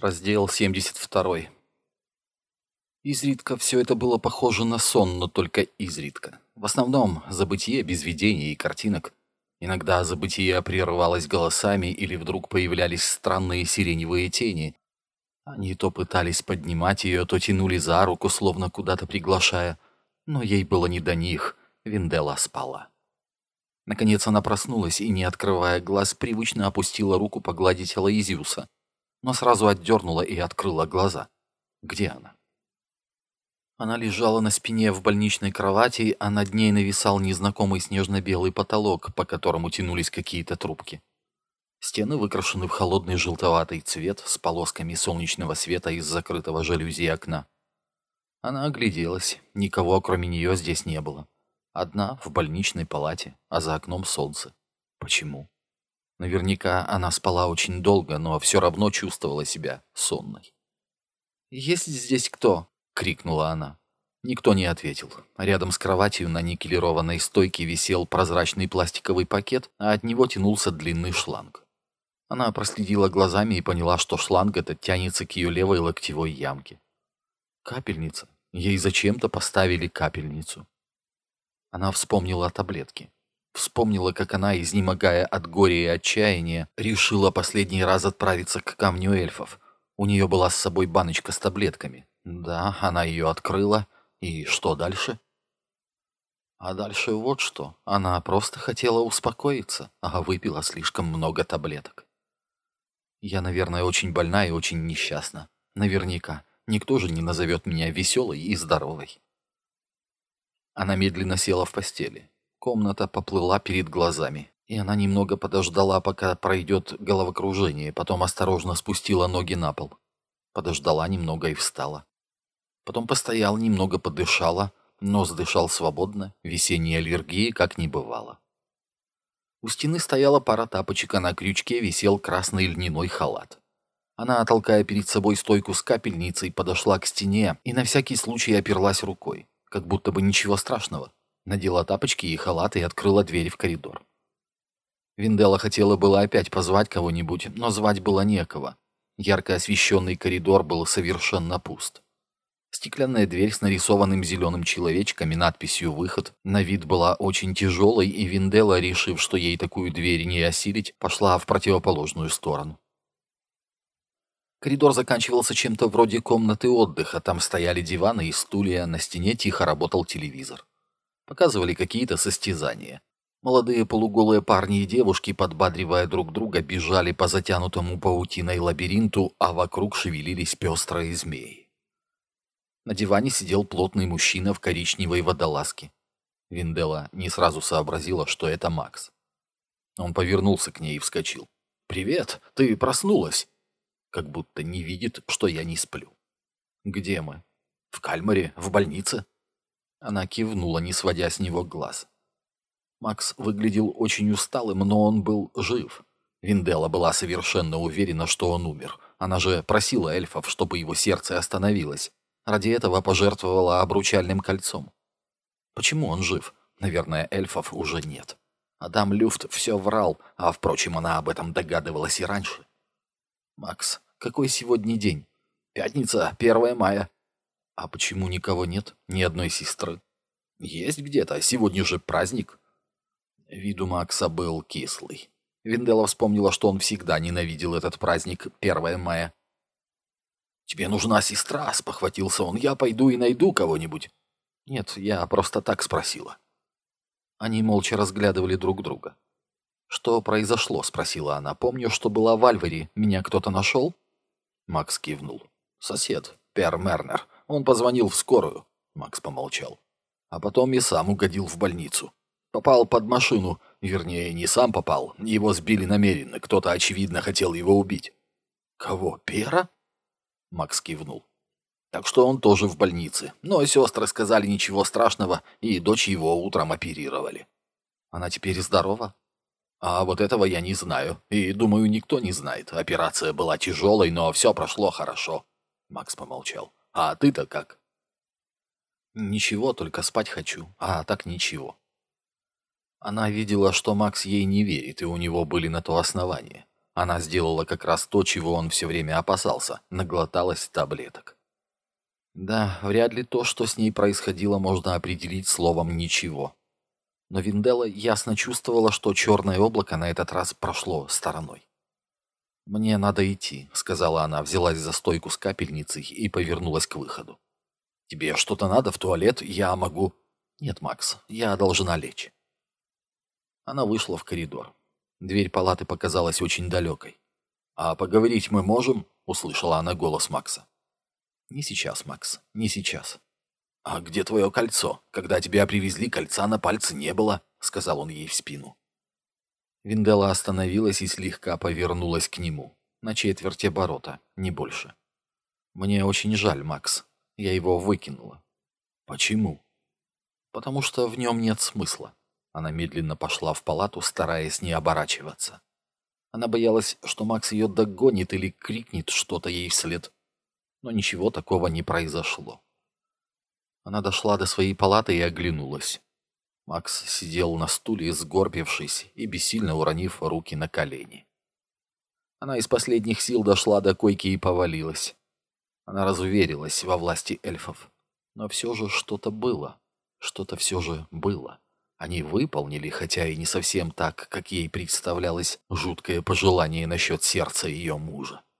Раздел 72. Изредка все это было похоже на сон, но только изредка. В основном забытие без видений и картинок. Иногда забытие прерывалось голосами или вдруг появлялись странные сиреневые тени. Они то пытались поднимать ее, то тянули за руку, словно куда-то приглашая. Но ей было не до них. Винделла спала. Наконец она проснулась и, не открывая глаз, привычно опустила руку погладить Алоизиуса, но сразу отдернула и открыла глаза. Где она? Она лежала на спине в больничной кровати, а над ней нависал незнакомый снежно-белый потолок, по которому тянулись какие-то трубки. Стены выкрашены в холодный желтоватый цвет с полосками солнечного света из закрытого жалюзи окна. Она огляделась, никого кроме нее здесь не было. Одна в больничной палате, а за окном солнце. Почему? Наверняка она спала очень долго, но все равно чувствовала себя сонной. «Есть здесь кто?» — крикнула она. Никто не ответил. Рядом с кроватью на никелированной стойке висел прозрачный пластиковый пакет, а от него тянулся длинный шланг. Она проследила глазами и поняла, что шланг этот тянется к ее левой локтевой ямке. Капельница. Ей зачем-то поставили капельницу. Она вспомнила таблетки. Вспомнила, как она, изнемогая от горя и отчаяния, решила последний раз отправиться к камню эльфов. У нее была с собой баночка с таблетками. Да, она ее открыла. И что дальше? А дальше вот что. Она просто хотела успокоиться, а выпила слишком много таблеток. Я, наверное, очень больна и очень несчастна. Наверняка. Никто же не назовет меня веселой и здоровой. Она медленно села в постели. Комната поплыла перед глазами, и она немного подождала, пока пройдет головокружение, потом осторожно спустила ноги на пол. Подождала немного и встала. Потом постояла, немного подышала, нос дышал свободно, весенней аллергии как не бывало. У стены стояла пара тапочек, а на крючке висел красный льняной халат. Она, толкая перед собой стойку с капельницей, подошла к стене и на всякий случай оперлась рукой, как будто бы ничего страшного. Надела тапочки и халат и открыла дверь в коридор. Винделла хотела было опять позвать кого-нибудь, но звать было некого. Ярко освещенный коридор был совершенно пуст. Стеклянная дверь с нарисованным зеленым человечком и надписью «Выход» на вид была очень тяжелой, и Винделла, решив, что ей такую дверь не осилить, пошла в противоположную сторону. Коридор заканчивался чем-то вроде комнаты отдыха, там стояли диваны и стулья, на стене тихо работал телевизор. Показывали какие-то состязания. Молодые полуголые парни и девушки, подбадривая друг друга, бежали по затянутому паутиной лабиринту, а вокруг шевелились пестрые змеи. На диване сидел плотный мужчина в коричневой водолазке. Винделла не сразу сообразила, что это Макс. Он повернулся к ней и вскочил. «Привет, ты проснулась?» Как будто не видит, что я не сплю. «Где мы?» «В Кальмаре, в больнице». Она кивнула, не сводя с него глаз. Макс выглядел очень усталым, но он был жив. Винделла была совершенно уверена, что он умер. Она же просила эльфов, чтобы его сердце остановилось. Ради этого пожертвовала обручальным кольцом. Почему он жив? Наверное, эльфов уже нет. Адам Люфт все врал, а, впрочем, она об этом догадывалась и раньше. «Макс, какой сегодня день?» «Пятница, 1 мая». «А почему никого нет? Ни одной сестры?» «Есть где-то, сегодня же праздник». Вид у Макса был кислый. Винделла вспомнила, что он всегда ненавидел этот праздник 1 мая. «Тебе нужна сестра», — спохватился он. «Я пойду и найду кого-нибудь». «Нет, я просто так спросила». Они молча разглядывали друг друга. «Что произошло?» — спросила она. «Помню, что была в Альваре. Меня кто-то нашел?» Макс кивнул. «Сосед, Пер Мернер. Он позвонил в скорую». Макс помолчал. «А потом и сам угодил в больницу. Попал под машину. Вернее, не сам попал. Его сбили намеренно. Кто-то, очевидно, хотел его убить». «Кого, Пера?» Макс кивнул. «Так что он тоже в больнице. Но сестры сказали ничего страшного, и дочь его утром оперировали». «Она теперь здорова?» «А вот этого я не знаю. И, думаю, никто не знает. Операция была тяжелой, но все прошло хорошо». Макс помолчал. «А ты-то как?» «Ничего, только спать хочу. А так ничего». Она видела, что Макс ей не верит, и у него были на то основания. Она сделала как раз то, чего он все время опасался, наглоталась таблеток. Да, вряд ли то, что с ней происходило, можно определить словом «ничего». Но Винделла ясно чувствовала, что черное облако на этот раз прошло стороной. «Мне надо идти», — сказала она, взялась за стойку с капельницей и повернулась к выходу. «Тебе что-то надо в туалет? Я могу...» «Нет, Макс, я должна лечь». Она вышла в коридор. Дверь палаты показалась очень далекой. «А поговорить мы можем?» — услышала она голос Макса. «Не сейчас, Макс, не сейчас». «А где твое кольцо? Когда тебя привезли, кольца на пальце не было», — сказал он ей в спину. Винделла остановилась и слегка повернулась к нему. На четверть оборота, не больше. «Мне очень жаль, Макс. Я его выкинула». «Почему?» «Потому что в нем нет смысла». Она медленно пошла в палату, стараясь не оборачиваться. Она боялась, что Макс ее догонит или крикнет что-то ей вслед. Но ничего такого не произошло. Она дошла до своей палаты и оглянулась. Макс сидел на стуле, сгорбившись и бессильно уронив руки на колени. Она из последних сил дошла до койки и повалилась. Она разуверилась во власти эльфов. Но все же что-то было. Что-то все же было. Они выполнили, хотя и не совсем так, как ей представлялось жуткое пожелание насчет сердца ее мужа.